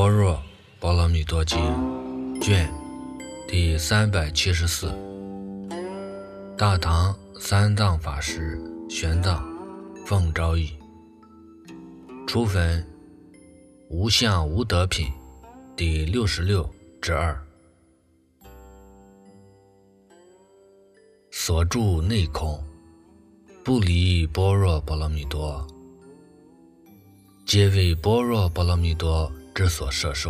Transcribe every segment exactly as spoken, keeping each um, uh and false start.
般若波罗蜜多经卷第三百七十四，大唐三藏法师玄奘奉诏译，初分无相无德品第六十六之二。所住内空，不离般若波罗蜜多，皆为般若波罗蜜多之所摄受。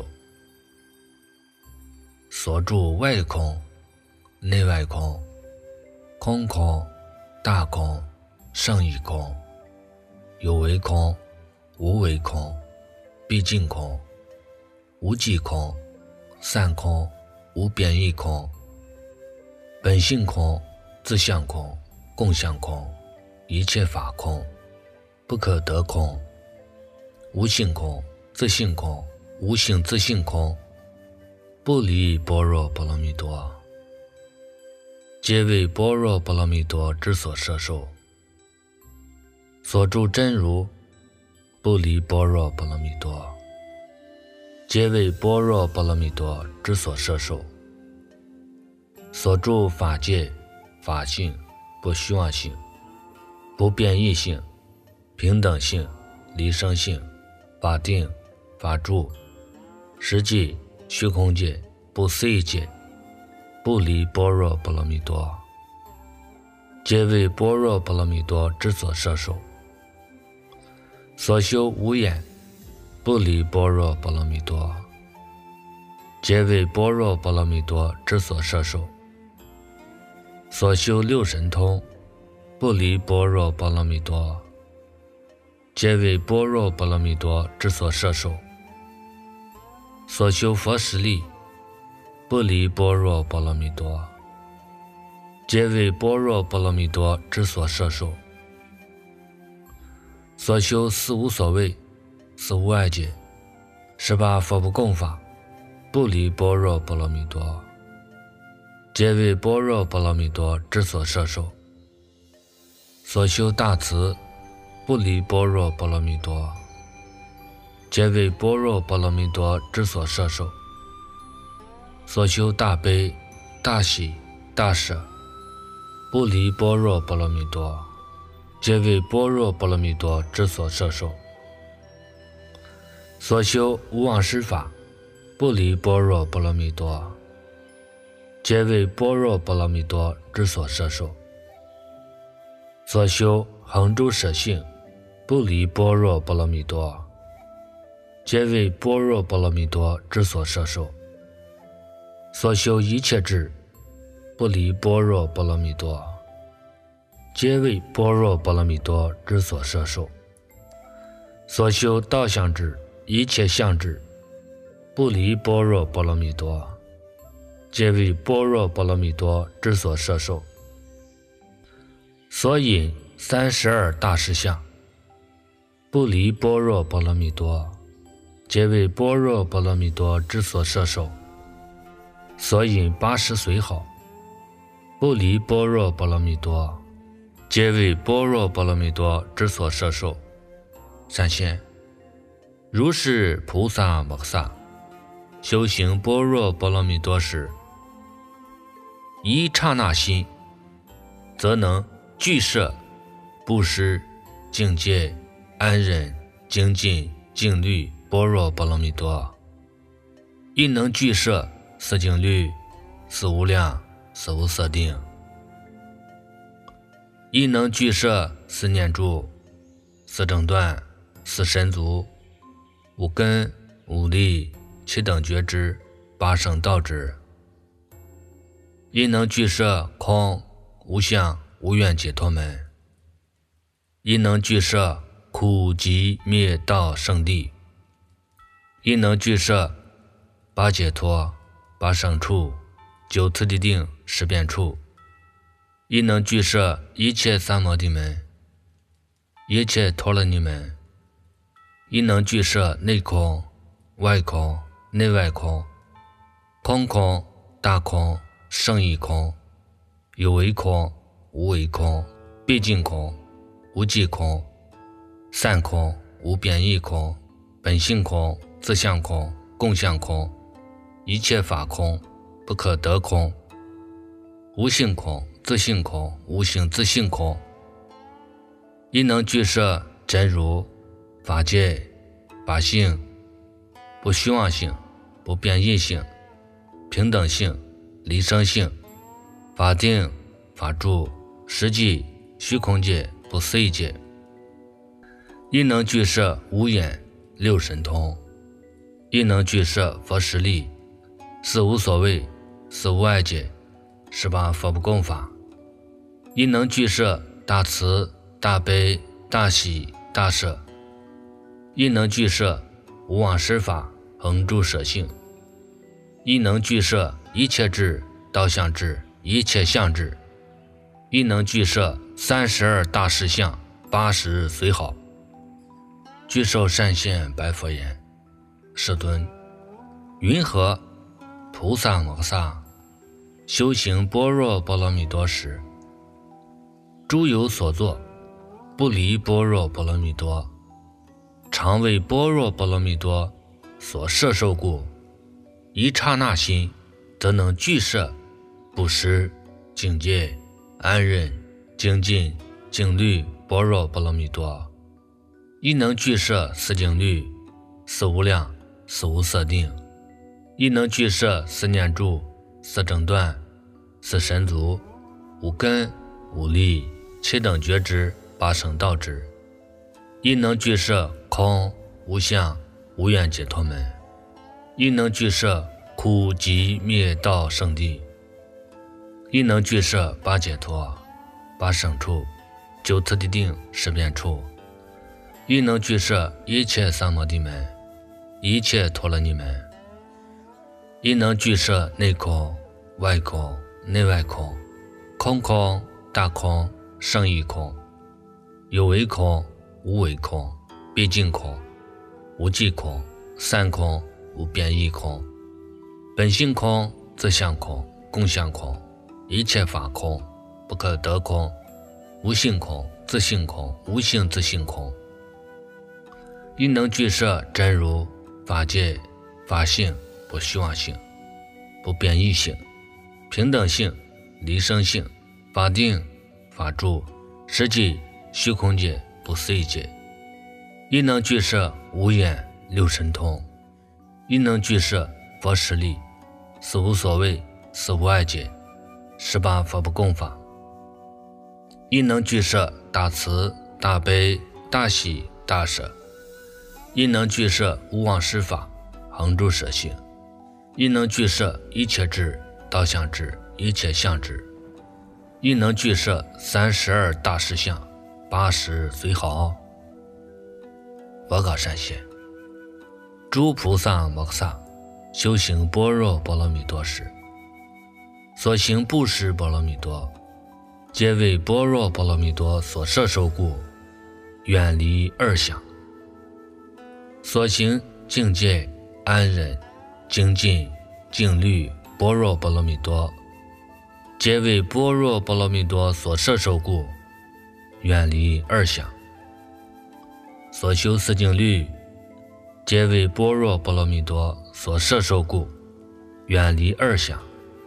所住外空、内外空、空空、大空、胜义空、有为空、无为空、毕竟空、无际空、散空、无边义空、本性空、自相空、共相空、一切法空、不可得空、无性空、自性空、无性自性空，不离般若波罗蜜多，皆为般若波罗蜜多之所摄受。所住真如，不离般若波罗蜜多，皆为般若波罗蜜多之所摄受。所住法界、法性、不虚妄性、不变异性、平等性、离生性、法定、法住、实际、虚空界、不思议界，不离般若波罗蜜多，皆为般若波罗蜜多之所摄受。所修无眼，不离般若波罗蜜多，皆为般若波罗蜜多之所摄受。所修六神通，不离般若波罗蜜多，皆为般若波罗蜜多之所摄受。所修佛实力，不离般若波罗蜜多，皆为般若波罗蜜多之所摄受。所修四无所谓、四无碍界、十八佛不共法，不离般若波罗蜜多，皆为般若波罗蜜多之所摄受。所修大慈，不离般若波罗蜜多，皆为般若波罗蜜多之所摄受。所修大悲、大喜、大舍，不离般若波罗蜜多，皆为般若波罗蜜多之所摄受。所修无妄施法，不离般若波罗蜜多，皆为般若波罗蜜多之所摄受。所修恒诸舍性，不离般若波罗蜜多，皆为般若波罗蜜多之所摄受。所修一切智，不离般若波罗蜜多，皆为般若波罗蜜多之所摄受。所修道相智、一切相智，不离般若波罗蜜多，皆为般若波罗蜜多之所摄受。所引三十二大实相，不离般若波罗蜜多，皆为般若波罗蜜多之所摄受。所引八十随好，不离般若波罗蜜多，皆为般若波罗蜜多之所摄受。三仙，如是菩萨摩诃萨修行般若波罗蜜多时，一刹那心，则能具摄布施、境界、安忍、精进、静虑般若波罗蜜多，亦能具摄四静虑、四无量、四无色定，亦能具摄四念住、四正断、四神足、五根、五力、七等觉知、八圣道知，亦能具摄空、无相、无愿解脱门，亦能具摄苦集灭道圣地，亦能具摄八解脱、八圣处、九次第定、十变处，亦能具摄一切三摩地门、一切陀罗尼门，亦能具摄内空、外空、内外空、空空、大空、胜义空、有为空、无为空、毕竟空、无际空、散空、无边义空、本性空、自相空、 共相空，一切法空，不可得空。无性空，自性空，无性自性空。亦能具摄真如、法界、法性、不虚妄性、不变异性、平等性、离生性、法定、法住、实际、虚空界、不思议界。亦能具摄无眼、六神通，亦能具摄佛实力、四无所谓、四无碍界、十八佛不共法。亦能具摄大慈、大悲、大喜、大舍。亦能具摄无妄施法、恒住舍性。亦能具摄一切智、道相智、一切相智。亦能具摄三十二大士相、八十随好。具受善现白佛言：世尊，云何菩萨摩萨修行般若波罗蜜多时，诸有所作，不离般若波罗蜜多，常为般若波罗蜜多所摄受故，一刹那心则能具摄布施、境界、安忍、精进、静虑般若波罗蜜多。亦能具摄四静虑、四无量、四无色定。亦能具摄四念住、四正断、四神足、五根、五力、七等觉知、八圣道支。亦能具摄空、无相、无愿解脱门。亦能具摄苦集灭道圣地。亦能具摄八解脱、八胜处、九次第定、十变处。亦能具摄一切三摩地门、一切陀罗尼门。亦能具摄内空、外空、内外空、空空、大空、胜义空、有为空、无为空、毕竟空、无际空、散空、无变异空、本性空、自相空、共相空、一切法空、不可得空、无性空、自性空、无性自性空。亦能具摄真如、法界、法性、不虚妄性、不变异性、平等性、离生性、法定、法住、实际、虚空界、不思议界。亦能具摄无眼、六神通。亦能具摄佛实力、四无所谓、四无碍界、十八佛不共法。亦能具摄大慈、大悲、大喜、大舍。亦能具摄无妄施法、恒住舍性。亦能具摄一切智、道相智、一切相智。亦能具摄三十二大士相、八十随好。佛告善现：诸菩萨摩诃萨修行般若波罗蜜多时，所行布施波罗蜜多，皆为般若波罗蜜多所摄受故，远离二想。所行境界、安忍、精进、静虑般若波罗蜜多，皆为般若波罗蜜多所摄受故，远离二想。所修四静虑，皆为般若波罗蜜多所摄受故，远离二想。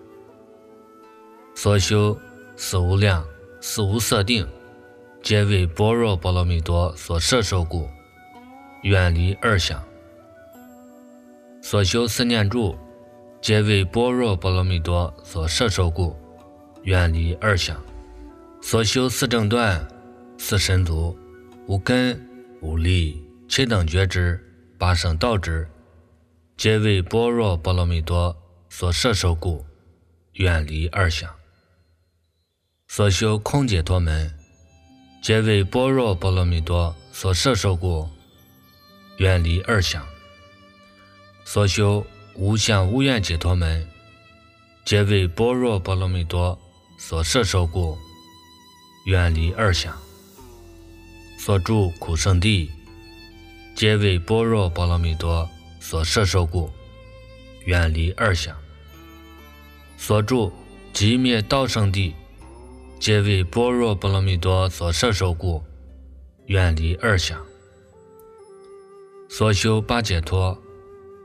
所修四无量、四无色定，皆为般若波罗蜜多所摄受故，远离二想。所修四念住，皆为般若波罗蜜多所摄受故，远离二想。所修四正断、四神足、五根、五力、七等觉知、八圣道支，皆为般若波罗蜜多所摄受故，远离二想。所修空解脱门，皆为般若波罗蜜多所摄受故，远离二想。所修无相无愿解脱门，皆为般若波罗蜜多所摄受故，远离二想。所住苦圣地，皆为般若波罗蜜多所摄受故，远离二想。所住极灭道圣地，皆为般若波罗蜜多所摄受故，远离二想。所修八解脱，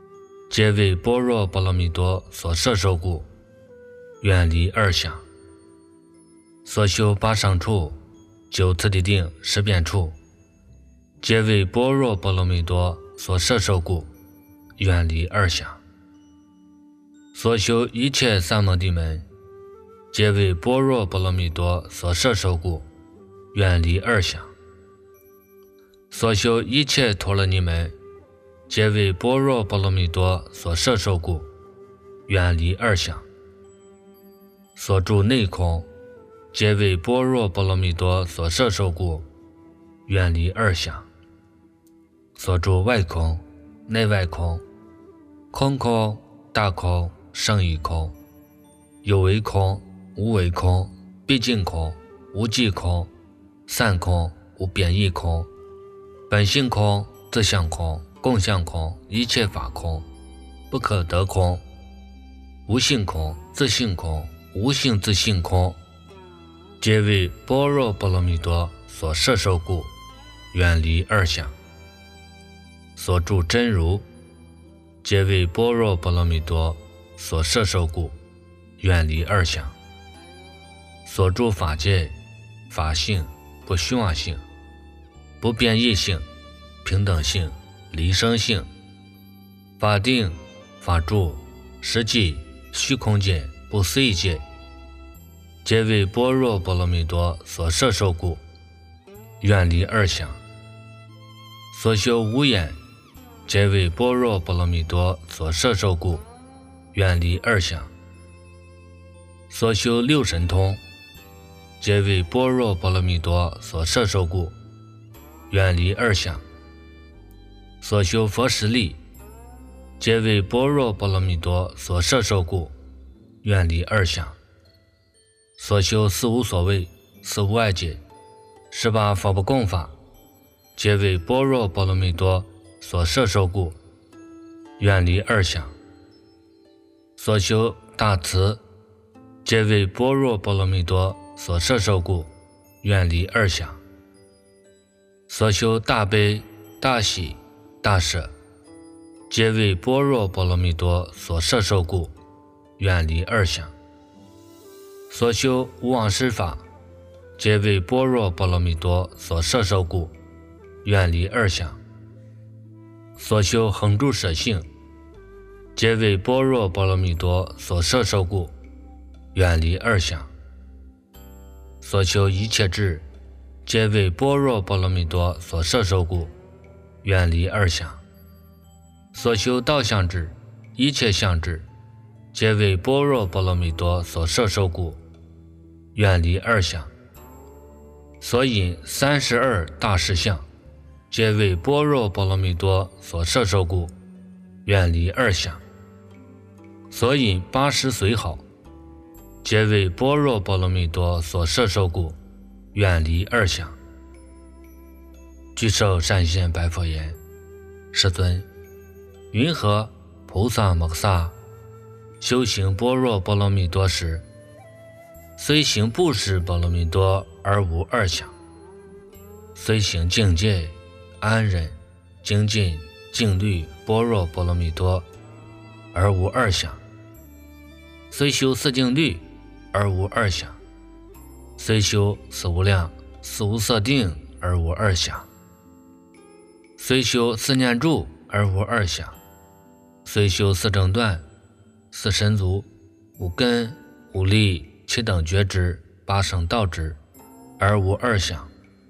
皆为般若波罗蜜多所摄受故，远离二想。所修八胜处、九次第定、十遍处，皆为般若波罗蜜多所摄受故，远离二想。所修一切三摩地门，皆为般若波罗蜜多所摄受故，远离二想。所修一切陀罗尼门，皆为般若波罗蜜多所摄受故，远离二想。所住内空，皆为般若波罗蜜多所摄受故，远离二想。所住外空、内外空、空空、大空、胜义空、有为空、无为空、毕竟空、无际空、散空、无变异空、本性空、自相空、共相空、一切法空、不可得空、无性空、自性空、无性自性空，皆为般若波罗蜜多所摄受故，远离二想。所住真如，皆为般若波罗蜜多所摄受故，远离二想。所住法界、法性、不虚妄性、不变异性、平等性、离生性、法定、法住、实际、虚空界、不思议界，皆为般若波罗蜜多所摄受故，远离二想。所修无眼，皆为般若波罗蜜多所摄受故，远离二想。所修六神通，皆为般若波罗蜜多所摄受故，远离二想。所修佛实力，皆为般若波罗蜜多所摄受故，远离二想。所修四无所谓、四无碍解、十八法不共法，皆为般若波罗蜜多所摄受故，远离二想。所修大慈，皆为般若波罗蜜多所摄受故，远离二想。所修大悲、大喜、大舍，皆为般若波罗蜜多所摄受故，远离二想。所修无妄施法，皆为般若波罗蜜多所摄受故，远离二想。所修恒住舍性，皆为般若波罗蜜多所摄受故，远离二想。所修一切智，皆为般若波罗蜜多所摄受故，远离二想。所修道相智、一切相智，皆为般若波罗蜜多所摄受故，远离二想。所引三十二大士相，皆为般若波罗蜜多所摄受故，远离二想。所引八十随好，皆为般若波罗蜜多所摄受故，远离二想。具受善现白佛言：世尊，云何菩萨摩诃萨修行般若波罗蜜多时，虽行布施波罗蜜多而无二想，虽行境界、安忍、精进、静虑般若波罗蜜多而无二想，虽修四静虑而无二想，虽修四无量、四无色定而无二想，虽修四念住而无二想，虽修四正断、四神足、五根、五力、七等觉知、八圣道知而无二想，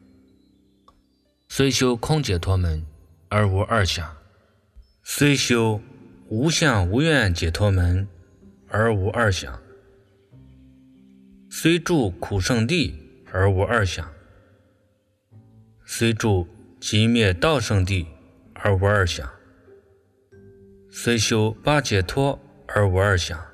虽修空解脱门而无二想，虽修无相无愿解脱门而无二想，虽住苦圣地而无二想，虽住极灭道圣地而无二想，虽修八解脱而无二想，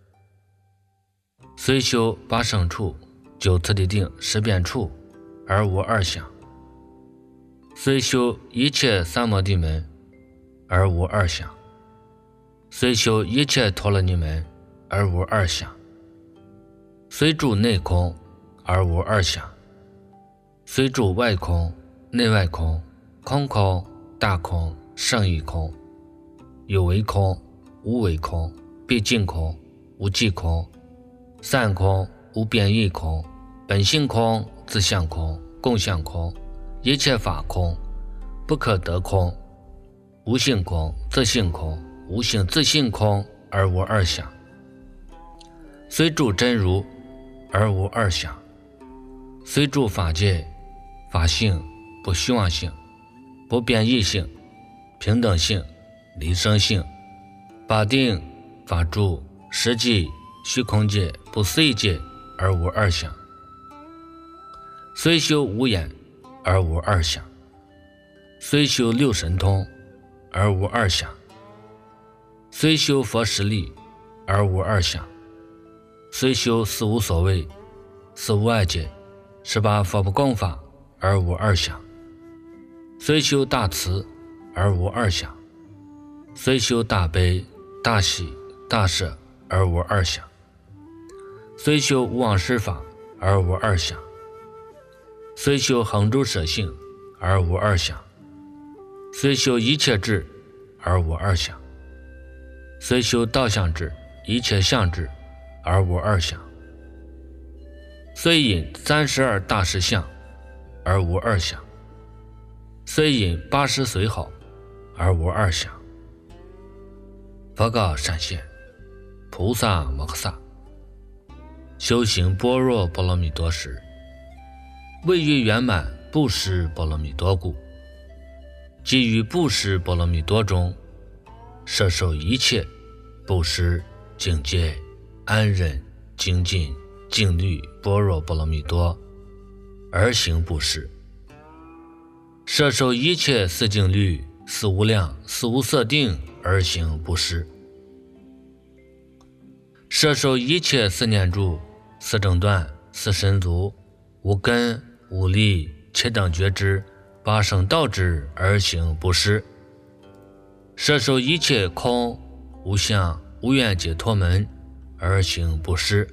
虽修八胜处、九次第定、十遍处而无二想，虽修一切三摩地门而无二想，虽修一切陀罗尼门而无二想，虽住内空而无二想，虽住外空、内外空、空空、大空、胜义空、有为空、 无为空，毕竟空，无迹空，散空，无变异空，本性空，自相空，共相空，一切法空，不可得空，无性空，自性空，无性自性空，而无二相。虽住真如，而无二相；虽住法界，法性不虚妄性，不变异性，平等性，离生性，法定，法住，实际，虚空界，不思议界，而无二相。虽修无眼，而无二相；虽修六神通，而无二相；虽修佛实力，而无二相；虽修四无所谓，四无碍界，十八佛不共法，而无二相；虽修大慈，而无二相；虽修大悲、大喜、大舍，而无二相；虽修无妄施法，而无二相；虽修恒诸舍性，而无二相；虽修一切智，而无二相；虽修道相智、一切相智，而无二相；虽引三十二大士相，而无二相；虽引八十随好，而无二相。佛告善现，菩萨摩诃萨，修行般若波罗蜜多时，为于圆满布施波罗蜜多故，即于布施波罗蜜多中，摄受一切布施、境界、安忍、精进、静虑般若波罗蜜多，而行布施；摄受一切四静虑、四无量、四无色定，而行布施；摄受一切四念住、四正断、四神足、无根、无力、七等觉知、八圣道之，而行布施；摄受一切空、无相、无愿解脱门，而行布施；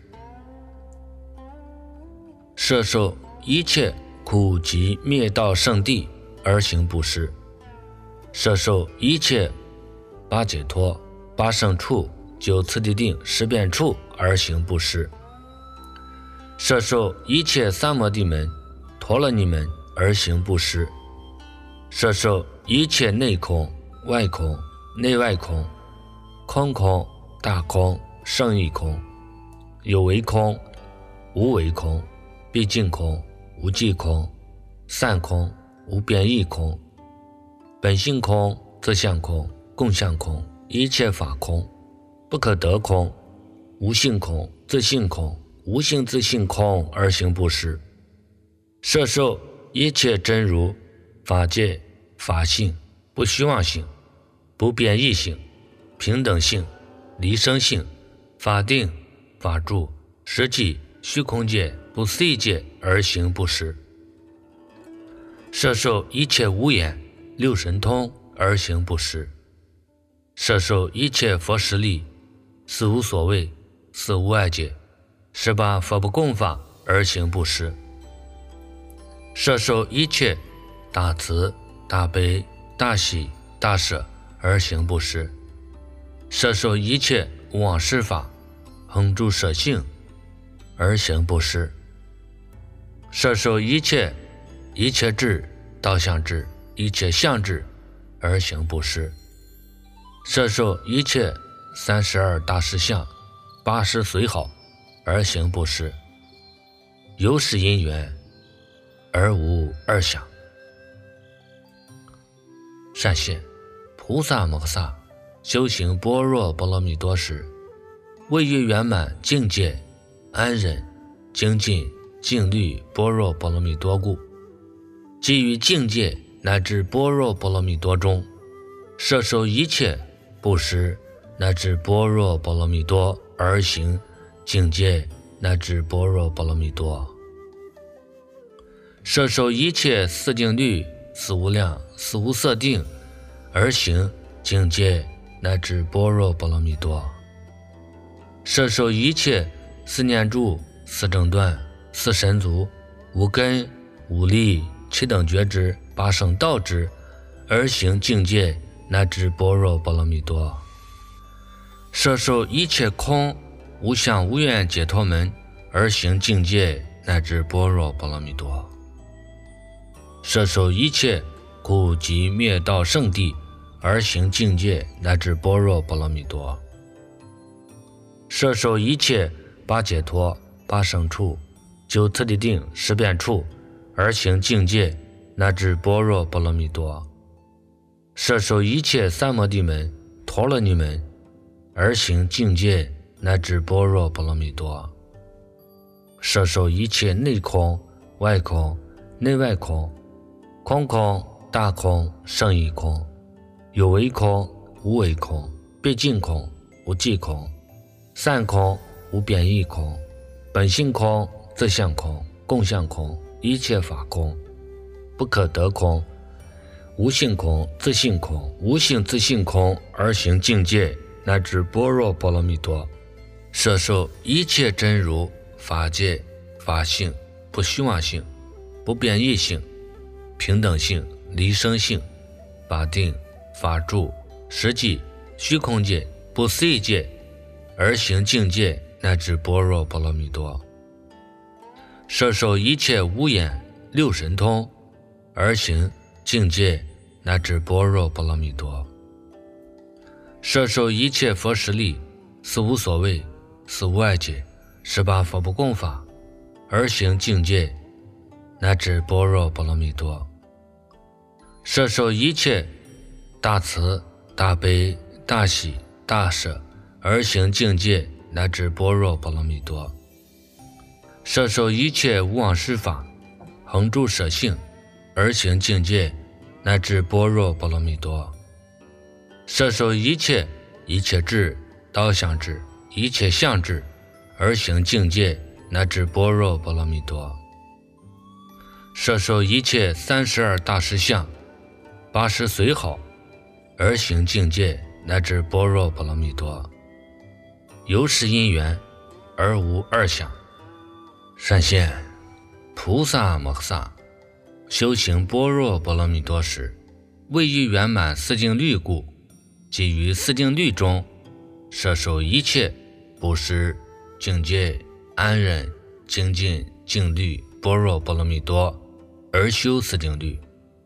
摄受一切苦集灭道圣地，而行布施；摄受一切八解脱、八圣处、九次第定、十变处，而行布施；摄受一切三摩地门、陀罗尼门，而行布施；摄受一切内空、外空、内外空、空空、大空、胜义空、有为空、无为空、毕竟空、无迹空、散空、无变异空、本性空、自相空、共相空，一切法空，不可得空，无性空、自性空、无性自性空，而行布施；摄受一切真如、法界、法性、不虚妄性、不变异性、平等性、离生性、法定、法住、实际、虚空界、不思议界，而行布施；摄受一切无眼、六神通，而行布施；摄受一切佛实力、四无所谓、四无碍界、十八佛不共法，而行布施；摄受一切大慈、大悲、大喜、大舍，而行布施；摄受一切无妄施法、恒诸舍性，而行布施；摄受一切一切智、道相智、一切相智，而行布施；摄受一切三十二大士相、八十随好，而行布施。由是因缘，而无二相。善现，菩萨摩诃萨，修行般若波罗蜜多时，为于圆满境界、安忍、精进、静虑般若波罗蜜多故，基于境界乃至般若波罗蜜多中，摄受一切布施乃至般若波罗蜜多，而行境界乃至般若波罗蜜多；摄受一切四静虑、四无量、四无色定，而行境界乃至般若波罗蜜多；摄受一切四念住、四正断、四神足、无根、无力、七等觉知、八圣道之，而行境界乃至般若波罗蜜多； 摄受一切空无相无愿解脱门而行境界乃至般若波罗蜜多。摄受一切苦集灭道圣地而行境界乃至般若波罗蜜多。摄受一切八解脱八胜处九次第定十变处而行境界乃至般若波罗蜜多。摄受一切三摩地门陀罗尼门而行境界乃至般若波罗蜜多。摄受一切内空外空内外空空空大空胜义空有为空无为空毕竟空无际空散空无变异空本性空自相空共相空一切法空不可得空无性空自性空无性自性空而行境界乃至般若波罗蜜多。摄受一切真如法界法性不虚妄性不变异性平等性离生性法定法住实际虚空界不思议界而行境界乃至般若波罗蜜多。摄受一切无眼六神通而行境界乃至般若波罗蜜多。摄受一切佛实力四无所谓四无碍解十八佛不共法而行境界乃至般若波罗蜜多。摄受一切大慈大悲大喜大舍而行境界乃至般若波罗蜜多。摄受一切无妄施法恒住舍性而行境界乃至般若波罗蜜多。摄受一切一切智道相智一切相智而行境界乃至般若波罗蜜多。摄受一切三十二大实相八十随好而行境界乃至般若波罗蜜多。由是因缘而无二想。善现菩萨摩诃萨修行般若波罗蜜多时，为于圆满四境律故，即于四境律中摄受一切布施境界安忍精进静虑般若波罗蜜多而修四境律。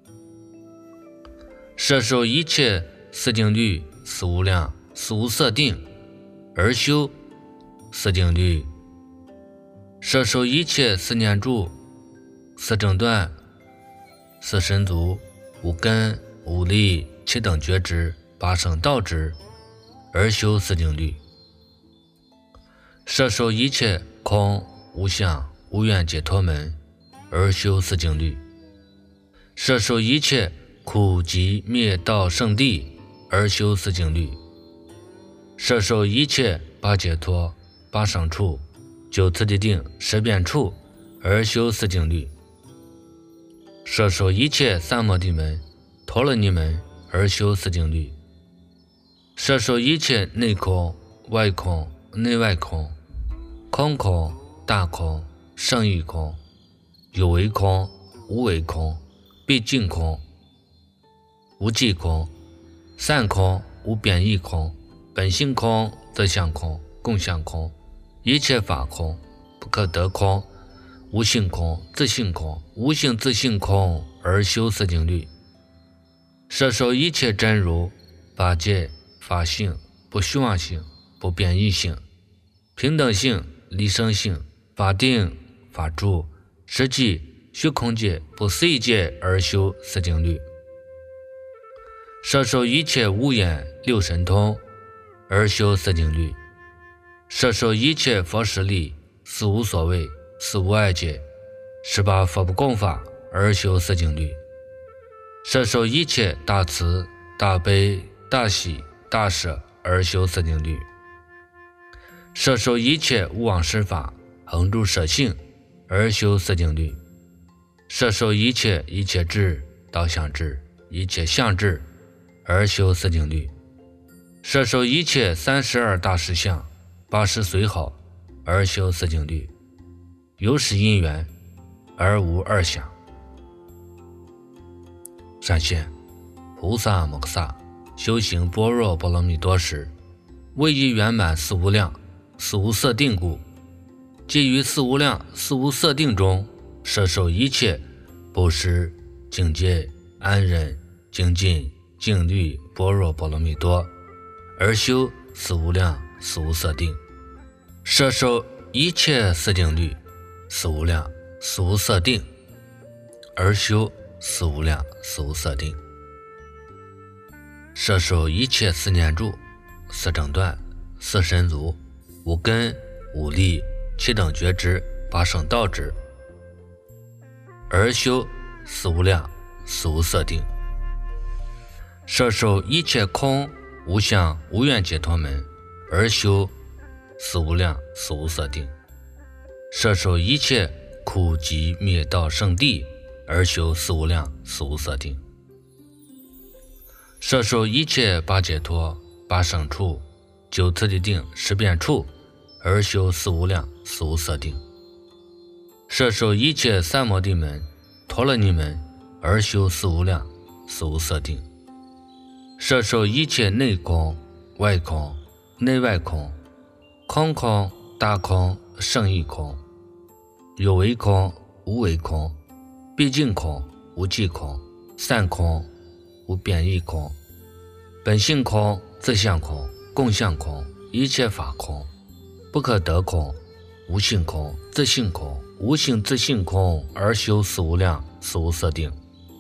摄受一切四境律四无量四无色定而修四境律。摄受一切四念住四正断四神足五根五力七等觉知八圣道知而修四境律。摄受一切空无相无愿解脱门而修四境律。摄受一切苦集灭道圣地而修四境律。摄受一切八解脱八胜处九次第定十变处而修四境律。摄受一切三摩地门陀罗尼门而修四境律。摄受一切内空外空内外空空空大空胜义空有为空无为空毕竟空无际空散空无变异空本性空自相空共相空一切法空不可得空无性空自性空无性自性空而修四境律。摄受一切真如法界法性不虚妄性不变异性平等性离生性法定法住实际虚空界不思议界而修四境律。摄受一切无眼六神通而修四境律。摄受一切佛实力四无所谓四无碍解十八佛不共法而修四境律。摄受一切大慈大悲大喜大舍而修四境律。摄受一切无妄施法恒住舍性而修四境律。摄受一切一切智道相智一切相智而修四境律。摄受一切三十二大实相八十随好而修四境律。由是因缘而无二想。善现菩萨摩诃萨修行般若波罗蜜多时， 为以圆满四无量、四无色定故，即于四无量、四无色定中，摄受一切布施、境界、安忍、精进、静虑、般若波罗蜜多，而修四无量、四无色定，摄受一切四定律、四无量、四无色定，而修四无量、四无色定，摄受一切四念住、四正断、四神足、五根、五力、七等觉知、八圣道支，而修四无量、四无色定，摄受一切空、无相、无愿解脱门，而修四无量、四无色定，摄受一切苦集灭道圣地，而修四无量、四无色定，摄受一切八解脱、八圣处、九次第定、十变处，而修四无量、四无色定，摄受一切三摩地门、陀罗尼门，而修四无量、四无色定，摄受一切内空、外空、内外空、空空、大空、胜义空、有为空、无为空、毕竟空、无际空、散空、无变异空、本性空、自相空、共相空、一切法空、不可得空、无性空、自性空、无性自性空，而修四无量、四无色定，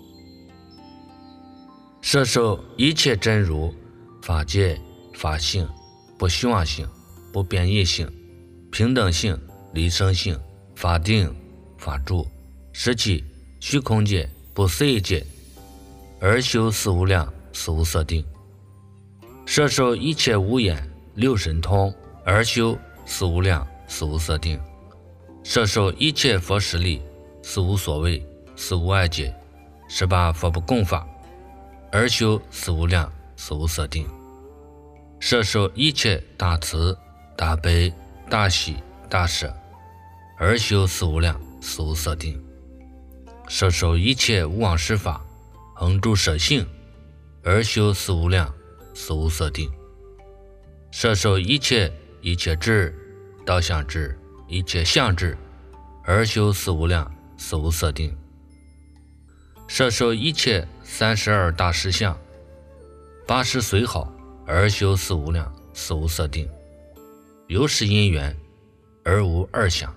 摄受一切真如、法界、法性、不虚妄性、不变异性、平等性、离生性、法定、法住、实际、虚空界、不思议界，而修四无量、四无色定，摄受一切无眼、六神通，而修四无量、四无色定，摄受一切佛实力、四无所谓、四无碍解、十八佛不共法，而修四无量、四无色定，摄受一切大慈、大悲、大喜、大舍，而修四无量、四无色定，摄受一切无妄施法、恒住舍性，而修四无量、四无色定，摄受一切一切智、道相智、一切相智，而修四无量、四无色定，摄受一切三十二大实相、八十随好，而修四无量、四无色定，有是因缘而无二相。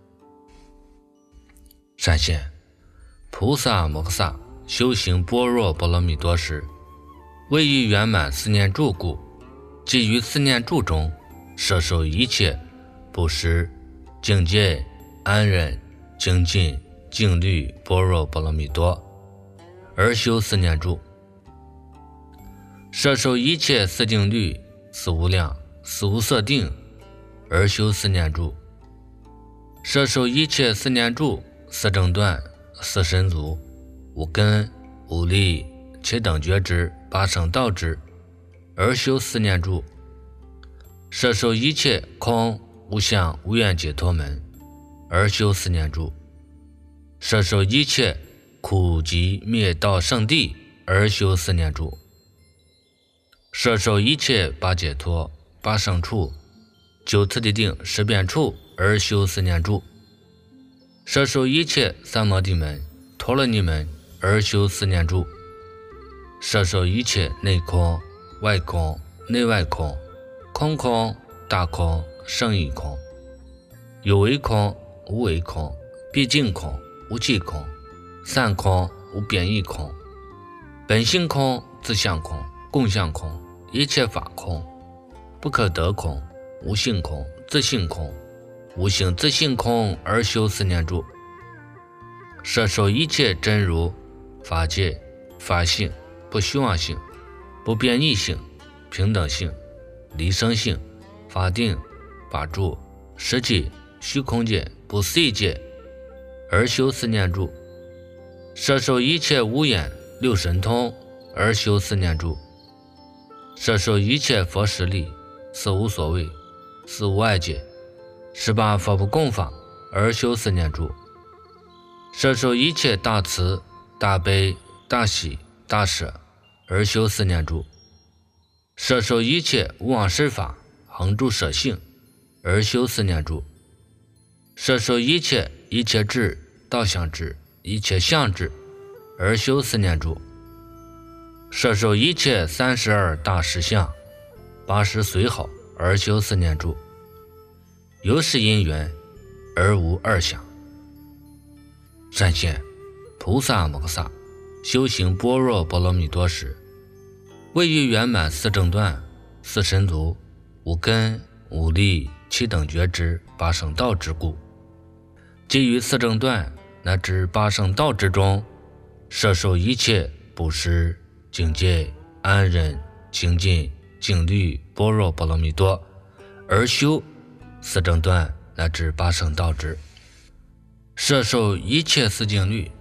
善现菩萨摩诃萨修行般若波罗蜜多时，为于圆满四念住故，即于四念住中摄受一切布施、境界、安忍、精进、静虑、般若波罗蜜多，而修四念住，摄受一切四定律、四无量、四无色定，而修四念住，摄受一切四念住、四正断、四神足、五根、五力、七等觉知、八圣道支，而修四念住，摄受一切空、无相、无愿解脱门，而修四念住，摄受一切苦集灭道圣地，而修四念住，摄受一切八解脱、八圣处、九次第定、十变处，而修四念住，摄受一切三摩地门、陀罗尼门，而修四念住，摄受一切内空、外空、内外空、空空、大空、胜义空、有为空、无为空、毕竟空、无际空、散空、无变异空、本性空、自相空、共相空、一切法空、不可得空、无性空、自性空、无性自性空，而修四念住，摄受一切真如、法界、法性、不虚妄性、不变异性、平等性、离生性、法定、法住、实际、虚空界、不思议界，而修四念住，摄受一切无眼、六神通，而修四念住，摄受一切佛实力、四无所谓、四无碍解、十八佛不共法，而修四念住，摄受一切大慈、大悲、大喜、大舍，而修四念住，摄受一切无妄施法、 恒住舍性，而修四念住。摄受一切一切智道相智一切相智，而修四念住。摄受一切三十二大实相，八十随好，而修四念住。由是因缘，而无二相。善现菩萨摩诃萨修行般若波罗蜜多时，为于圆满四正断、四神足、五根、五力、七等觉知、八圣道之故，基于四正断乃至八圣道之中，摄受一切布施、境界、安忍、精进、静虑、般若波罗蜜多，而修四正断乃至八圣道之。摄受一切四境律、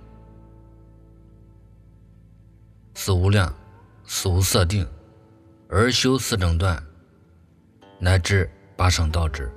四无量、四无色定，而修四正断乃至八圣道之。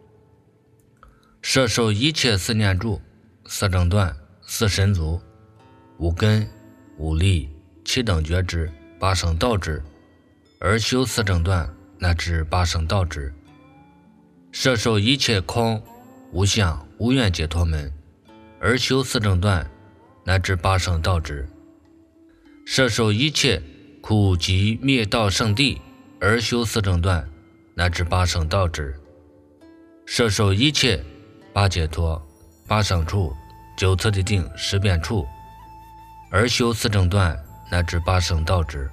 摄受一切四念住、四正断、四神足、五根、五力、七等觉知、八圣道之，而修四正断乃至八圣道之。摄受一切空、无相、无愿解脱门，而修四正断乃至八圣道之。摄受一切苦集灭道圣地，而修四正断乃至八圣道之。摄受一切八解脱、八胜处、九次第定、十变处，而修四正断乃至八圣道之。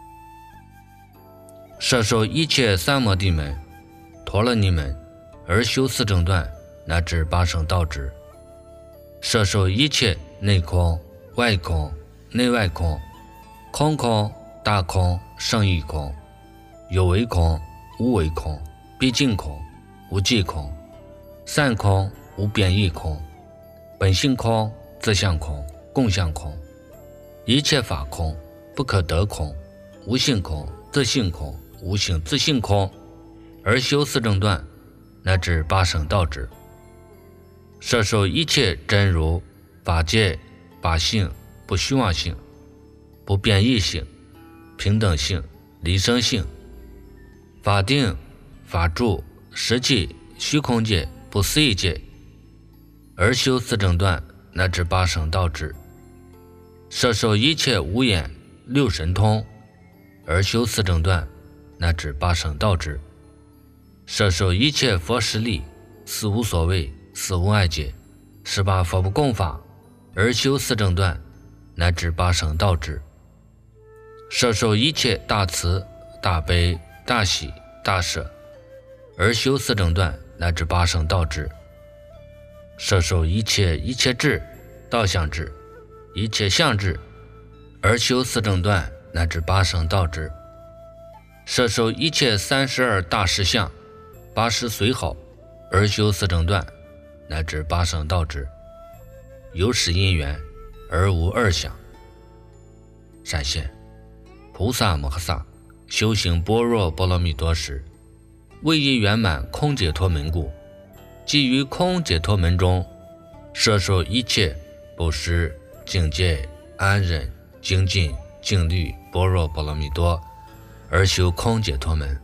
摄受一切三摩地门、陀罗尼门，而修四正断乃至八圣道之。摄受一切内空、外空、内外空、空空、大空、胜义空、有为空、无为空、毕竟空、无际空、散空、无变异空、本性空、自相空、共相空、一切法空、不可得空、无性空、自性空、无性自性空，而修四正断乃至八圣道之。摄受一切真如、法界、法性、不虚妄性、不变异性、平等性、离生性、法定、法住、实际、虚空界、不思议界，而修四正断乃至八圣道之。摄受一切无眼、六神通，而修四正断乃至八圣道之。摄受一切佛实力、四无所谓、四无碍界、十八佛不共法，而修四正断乃至八圣道之。摄受一切大慈、大悲、大喜、大舍，而修四正断乃至八圣道之。摄受一切一切智道相智一切相智，而修四正断乃至八圣道之。摄受一切三十二大实相、八十随好，而修四正断乃至八圣道之。由是因缘，而无二相。善现菩萨摩诃萨修行般若波罗蜜多时，为以圆满空解脱门故，基于空解脱门中，摄受一切布施、境界、安忍、精进、静虑、般若波罗蜜多，而修空解脱门。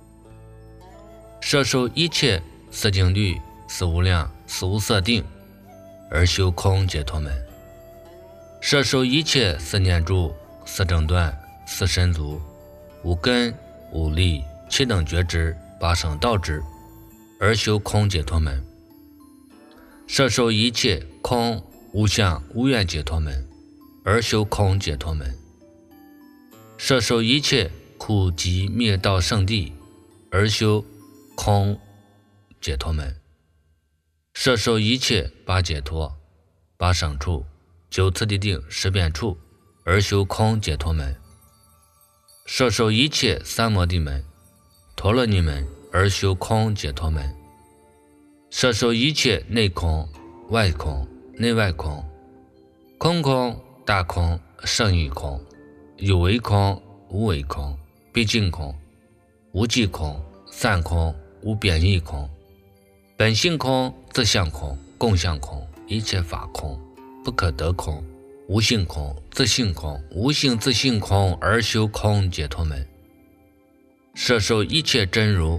摄受一切四境律、四无量、四无色定，而修空解脱门。摄受一切四念住、四正断、四神足、五根、五力、七等觉知、八圣道之，而修空解脱门。摄受一切空、无相、无愿解脱门，而修空解脱门。摄受一切苦集灭道圣地，而修空解脱门。摄受一切八解脱、八胜处、九次第定、十变处，而修空解脱门。摄受一切三摩地门、陀罗尼门，而修空解脱门。摄受一切内空、外空、内外空、空空、大空、胜义空、有为空、无为空、毕竟空、无际空、散空、无变异空、本性空、自相空、共相空、一切法空、不可得空、无性空、自性空、无性自性空，而修空解脱门。摄受一切真如、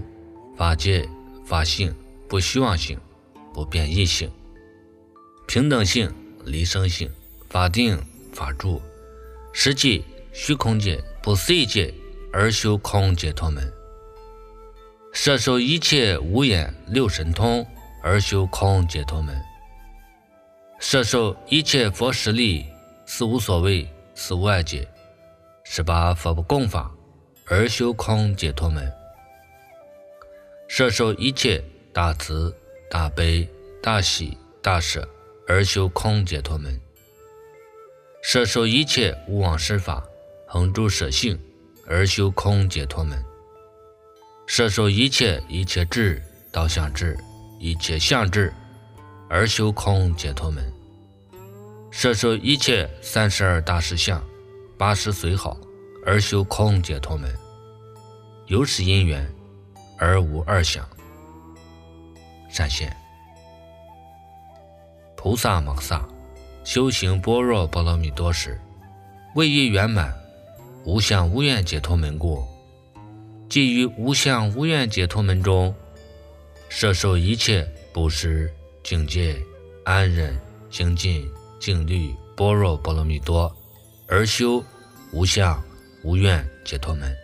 法界、法性、不虚妄性、不变异性、平等性、离生性、法定、法住、实际、虚空界、不思议界而修空解脱门，摄受一切无眼六神通而修空解脱门，摄受一切佛实力四无所谓四无碍界十八佛不共法而修空解脱门，摄受一切大慈大悲大喜大舍而修空解脱门，摄受一切无妄施法恒住舍性而修空解脱门，摄受一切一切智道相智一切相智而修空解脱门，摄受一切三十二大实相八十随好而修空解脱门，有始因缘而无二想。善现菩萨摩诃萨修行般若波罗蜜多时，为于圆满无相无愿解脱门故，即于无相无愿解脱门中，摄受一切布施、境界、安忍、精进、静虑、般若波罗蜜多，而修无相无愿解脱门；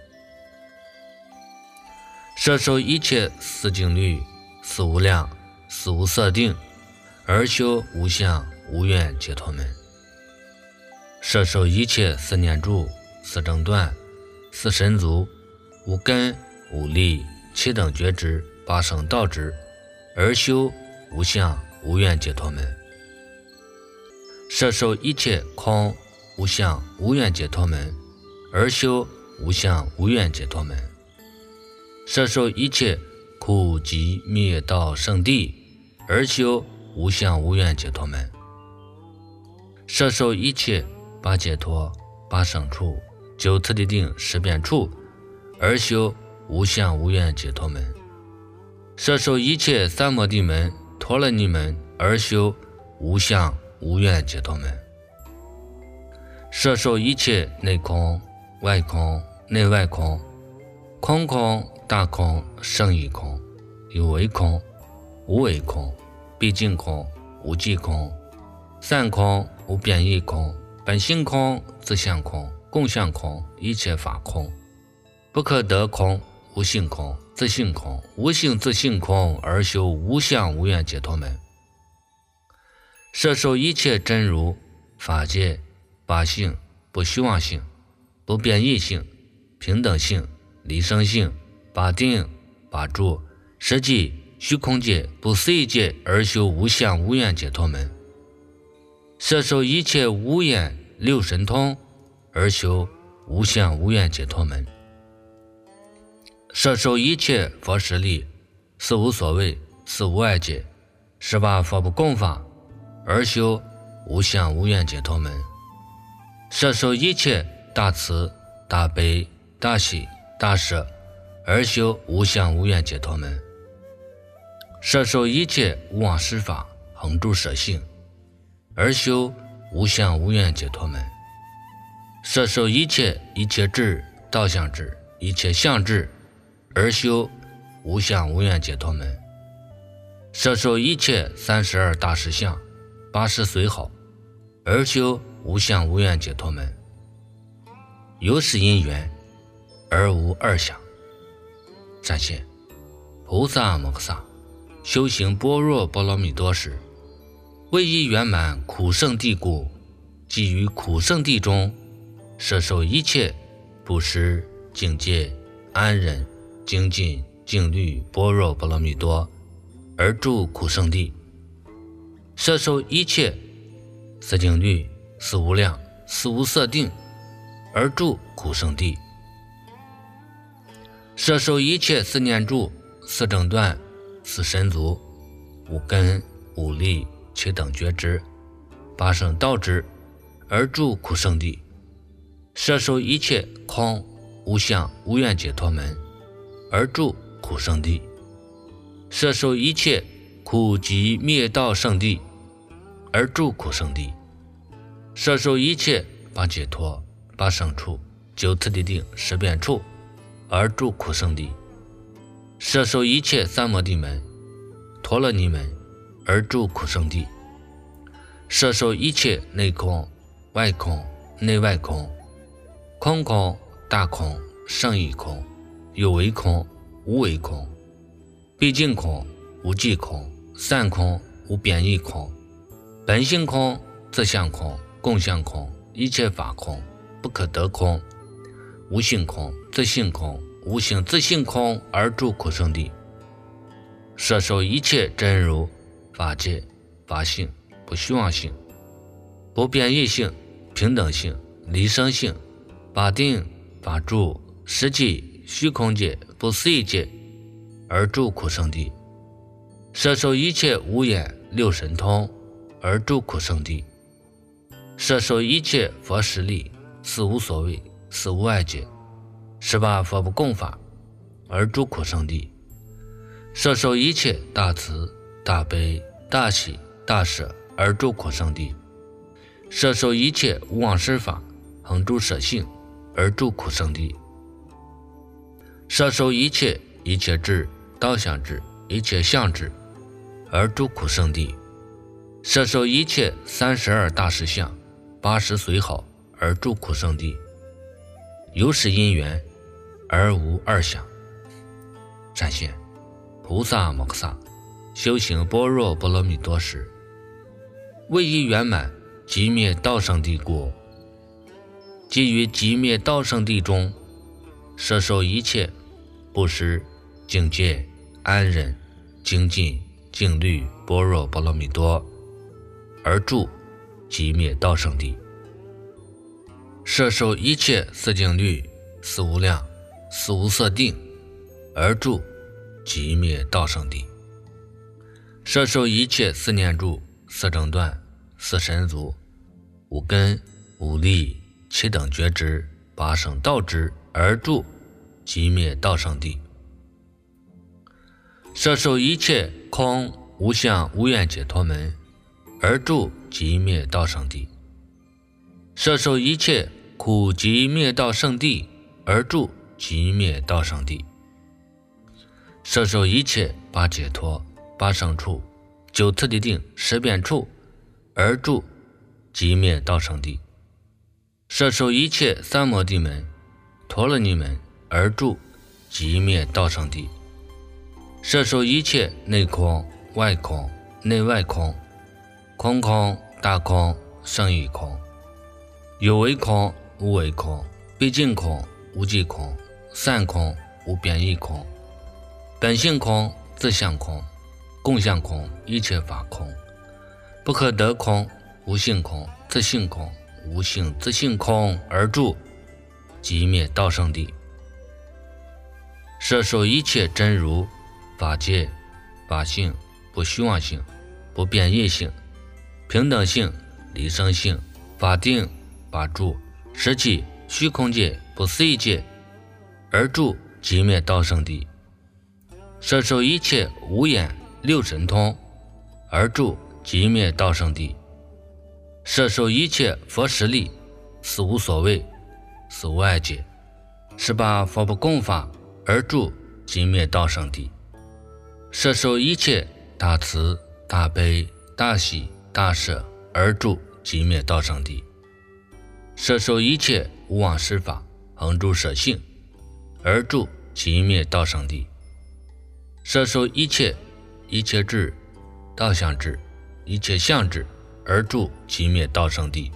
摄受一切四静虑、四无量、四无色定，而修无相无愿解脱门；摄受一切四念住、四正断、四神足、五根、五力、七等觉知、八圣道知，而修无相无愿解脱门；摄受一切空无相无愿解脱门，而修无相无愿解脱门；摄受一切苦集灭道圣地，而修无相无愿解脱门；摄受一切八解脱、八胜处、九次第定、十变处，而修无相无愿解脱门；摄受一切三摩地门、陀罗尼门，而修无相无愿解脱门；摄受一切内空、外空、内外空、空空、大空、胜义空、有为空、无为空、毕竟空、无际空、散空、无变异空、本性空、自相空、共相空、一切法空、不可得空、无性空、自性空、无性自性空，而修无相无愿解脱门；摄受一切真如、法界、法性、不虚妄性、不变异性、平等性、离生性、法定、法住、实际、虚空界、不思议界，而修无相无愿解脱门；摄受一切无眼六神通，而修无相无愿解脱门；摄受一切佛实力四无所谓四无碍界十八佛不共法，而修无相无愿解脱门；摄受一切大慈大悲大喜大舍，而修无相无愿解脱门；摄受一切无妄施法恒住舍性，而修无相无愿解脱门；摄受一切一切智道相智一切相智，而修无相无愿解脱门；摄受一切三十二大实相八十随好，而修无相无愿解脱门。有始因缘而无二想。善现菩萨摩诃萨修行般若波罗蜜多时，为以圆满苦圣地故，即于苦圣地中摄受一切布施、境界、安忍、精进、静虑、般若波罗蜜多，而住苦圣地；摄受一切四静虑、四无量、四无色定，而住苦圣地；摄受一切四念住、四正断、四神足、五根、五力、七等觉知、八圣道知，而住苦圣地；摄受一切空无相无愿解脱门，而住苦圣地；摄受一切苦集灭道圣地，而住苦圣地；摄受一切八解脱、八胜处、九次第定、十变处，而住苦圣地； 摄受一切三摩地门、陀罗尼门而住苦圣地，摄受一切内空、外空、内外空、空空、大空、胜义空、有为空、无为空、毕竟空、无际空、散空、无边义空、本性空、自相空、共相空、一切法空、不可得空、无性空、自性空、无性自性空而住苦圣地，摄受一切真如、法界、法性、不虚妄性、不变异性、平等性、离生性、法定、法住、实际、虚空界、不思议界而住苦圣地，摄受一切五眼六神通而住苦圣地，摄受一切佛实力、四无所谓、四无碍界、十八佛不共法而住苦圣地，摄受一切大慈、大悲、大喜、大舍而住苦圣地，摄受一切无妄施法、恒住舍性而住苦圣地，摄受一切一切智、道相智、一切相智而住苦圣地，摄受一切三十二大士相、八十随好而住苦圣地，有始因缘而无二相。闪现菩萨摩诃萨修行般若波罗蜜多时，为已圆满寂灭道圣地故，即于寂灭道圣地中摄受一切布施、境界、安忍、精进、静虑般若波罗蜜多而住寂灭道圣地，摄受一切四静虑、四无量、四无色定而住寂灭道圣地，摄受一切四念住、四正断、四神足、五根、五力、七等觉知、八圣道知而住寂灭道圣地，摄受一切空无相无愿解脱门而住寂灭道圣地，摄受一切苦集灭道圣地而住寂灭道圣地，摄受一切八解脱、八圣处、九次第定、十遍处而住寂灭道圣地，摄受一切三摩地门、陀罗尼门而住寂灭道圣地，摄受一切内空、外空、内外空、空空、大空、胜义空、有为空、无为空、毕竟空、无际空、散空、无边义空、本性空、自相空、共相空、一切法空、不可得空、无性空、自性空、无性自性空而住寂灭道圣地，摄受一切真如、法界、法性、不虚妄性、不变异性、平等性、离生性、法定、法住、实际、虚空界、不思议界而住寂灭道圣地，摄受一切五眼六神通而住寂灭道圣地，摄受一切佛实力、四无所谓、四无碍界、十八佛不共法而住寂灭道圣地，摄受一切大慈、大悲、大喜、大舍而住寂灭道圣地，摄受一切无妄施法、恒住舍性而住寂灭道圣地，摄受一切一切智、道相智、一切相智而住寂灭道圣地，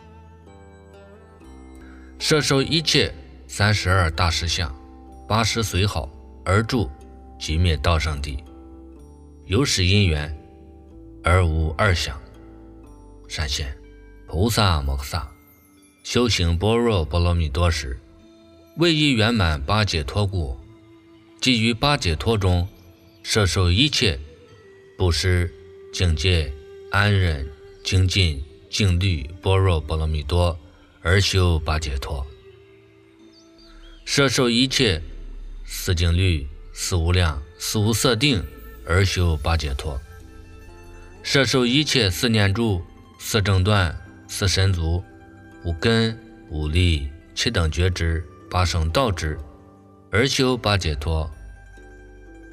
摄受一切三十二大士相、八十随好而住寂灭道圣地，有始因缘而无二相。闪现菩萨摩诃萨修行般若波罗蜜多时，为已圆满八解脱故，即于八解脱中摄受一切布施、境界、安忍、精进、静虑般若波罗蜜多而修八解脱，摄受一切四静虑、四无量、四无色定而修八解脱，摄受一切四念住、四正断、四神足、五根、五力、七等觉知、八圣道知而修八解脱，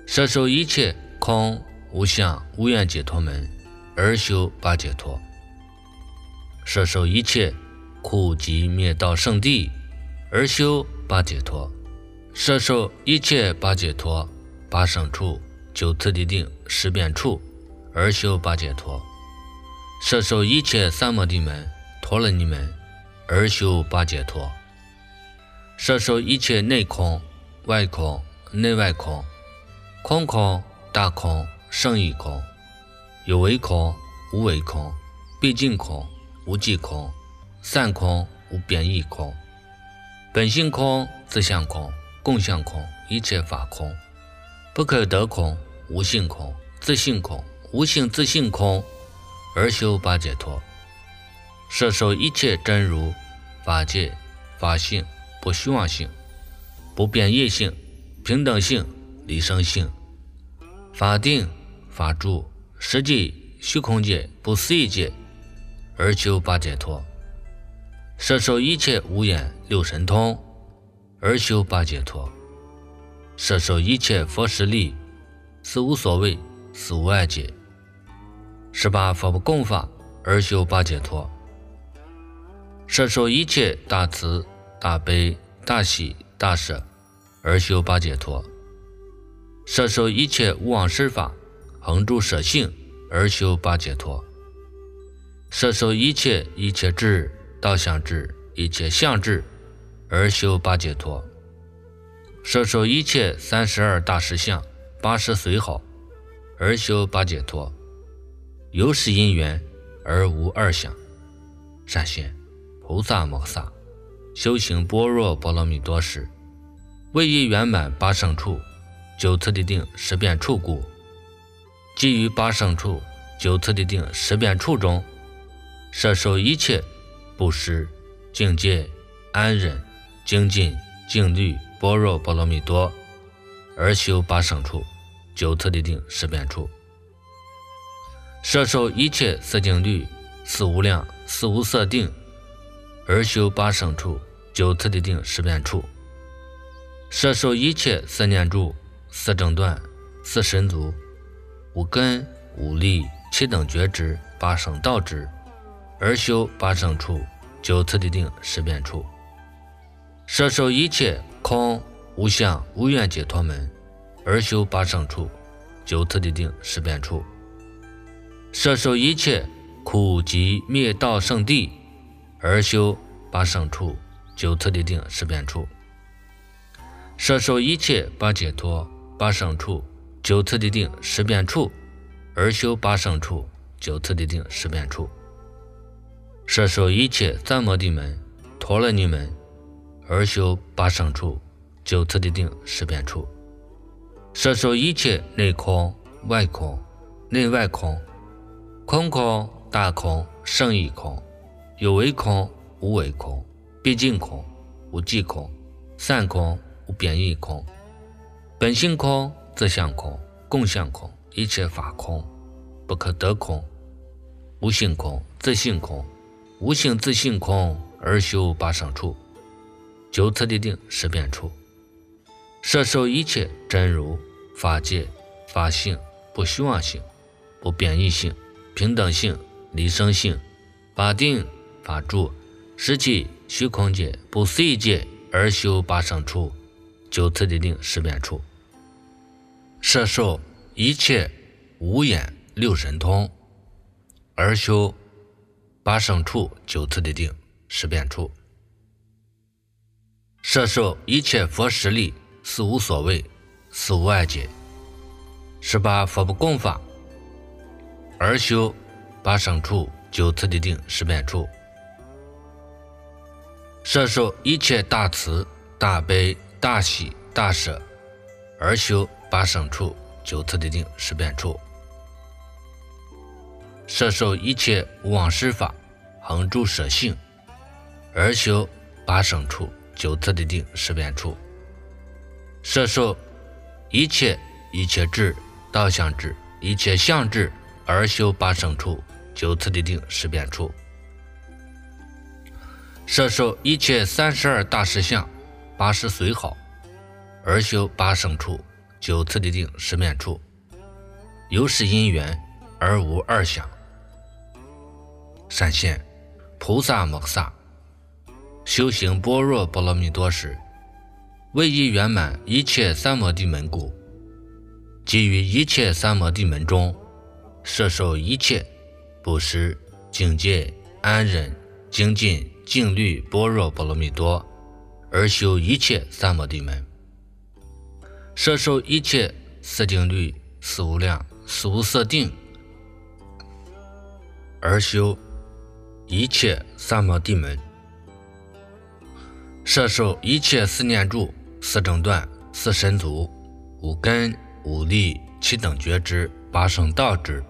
摄受一切空无相无愿解脱门而修八解脱，摄受一切苦集灭道圣地而修八解脱，摄受一切八解脱八胜处九次第定十变处而修八解脱，摄受一切三摩地门陀罗尼门而修八解脱，摄受一切内空外空内外空空空大空胜义空有为空无为空毕竟空无际空散空无变异空本性空自相空共相空一切法空不可得空无性空自性空无性自性空而修八解脱，摄受一切真如法界法性不虚妄性不变异性平等性离生性法定法住实际虚空界不思议界而修八解脱，摄受一切无眼六神通而修八解脱，摄受一切佛实力四无所谓四无碍解十八佛不共法而修八解脱，摄受一切大慈大悲大喜大舍而修八解脱，摄受一切无妄施法恒住舍性而修八解脱，摄受一切一切智道相智一切相智而修八解脱，摄受一切三十二大实相八十随好而修八解脱，有始因缘而无二相善现菩萨摩诃萨修行般若波罗蜜多时为一圆满八胜处九次第定十变处故，基于八胜处九次第定十变处中摄受一切布施境界安忍精进静虑般若波罗蜜多而修八胜处九次第定十变处，摄受一切色境律四无量四无色定而修八胜处九次第定十变处，摄受一切四念住四正断四神足五根五力七等觉知八胜道知而修八胜处九次第定十变处，摄受一切空无相无愿解脱门而修八胜处九次第定十变处，摄受一切苦集灭道圣地而修八胜处九次第定十变处，摄受一切八解脱八胜处九次第定十变处而修八胜处九次第定十变处，摄受一切三摩地门陀罗尼门而修八胜处九次第定十变处，摄受一切内空外空内外空空空大空胜义空有为空无为空毕竟空无际空散空无变异空本性空自相空共相空一切法空不可得空无性空自性空无性自性空而修八胜处九次第定十变处，摄受一切真如法界法性不虚妄性不变异性平等性离生性法定法住实际虚空界不思议界而修八胜处九次第定十变处，摄受一切无眼六神通而修八胜处九次第定十变处，摄受一切佛实力四无所谓四无碍解十八佛不共法而修八胜处九次第定十变处，摄受一切大慈大悲大喜大舍而修八胜处九次第定十变处，摄受一切无妄施法恒住舍性而修八胜处九次第定十变处，摄受一切一切智道相智一切相智而修八胜处九次第定十变处，摄受一切三十二大实相八十随好而修八胜处九次地定十面处，有是因缘而无二想。闪现菩萨摩萨修行般若波罗蜜多时，为以圆满一切三摩地门故，即于一切三摩地门中摄受一切布施、警戒、安忍、精进、静虑般若波罗蜜多，而修一切三摩地门，摄受一切四定律、四无量、四无色定，而修一切三摩地门，摄受一切四念住、四正断、四神足、五根、五力、七等觉知、八圣道之，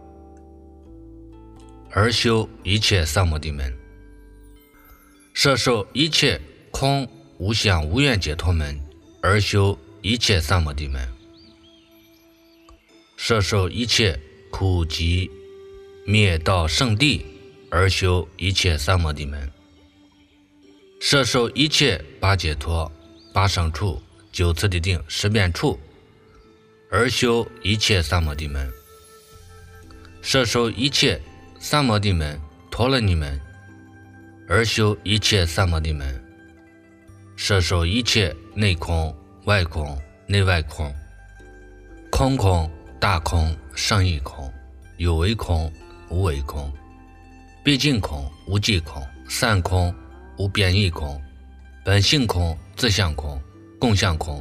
而修一切三摩地门，摄受一切空无相无愿解脱门，而修一切三摩地门，摄受一切苦集灭道圣地，而修一切三摩地门，摄受一切八解脱、八圣处、九次地定十遍处，而修一切三摩地门，摄受一切三摩地门、陀罗尼门，而修一切三摩地门，摄受一切内空、外空、内外空、空空、大空、胜义空、有为空、无为空、毕竟空、无际空、散空、无变异空、本性空、自相空、共相空、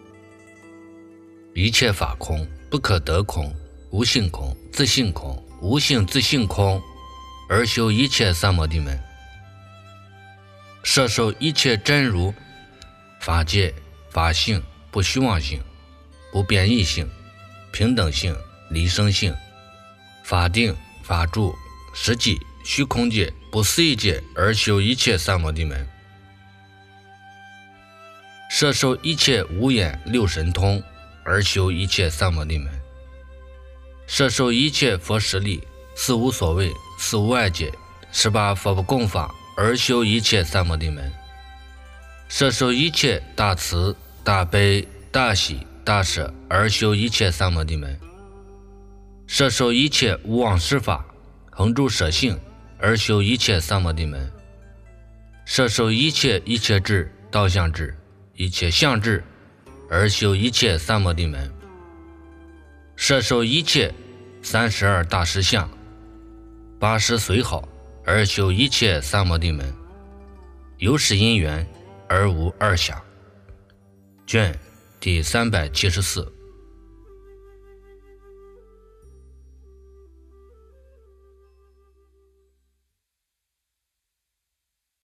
一切法空、不可得空、无性空、自性空、无性自性空，而修一切三摩地门，摄受一切真如法界、法性、不虚妄性、不变异性、平等性、离生性、法定、法住、实际、虚空界、不思议界，而修一切三摩地门，摄受一切五眼六神通，而修一切三摩地门，摄受一切佛实力、四无所谓、四无碍界、十八佛不共法，而修一切三摩地门，摄受一切大慈、大悲、大喜、大舍，而修一切三摩地门，摄受一切无妄施法、恒住舍性，而修一切三摩地门，摄受一切一切智、道相智、一切相智，而修一切三摩地门，摄受一切三十二大实相、八十随好，而修一切三摩地门，有是因缘而无二想。卷第三百七十四。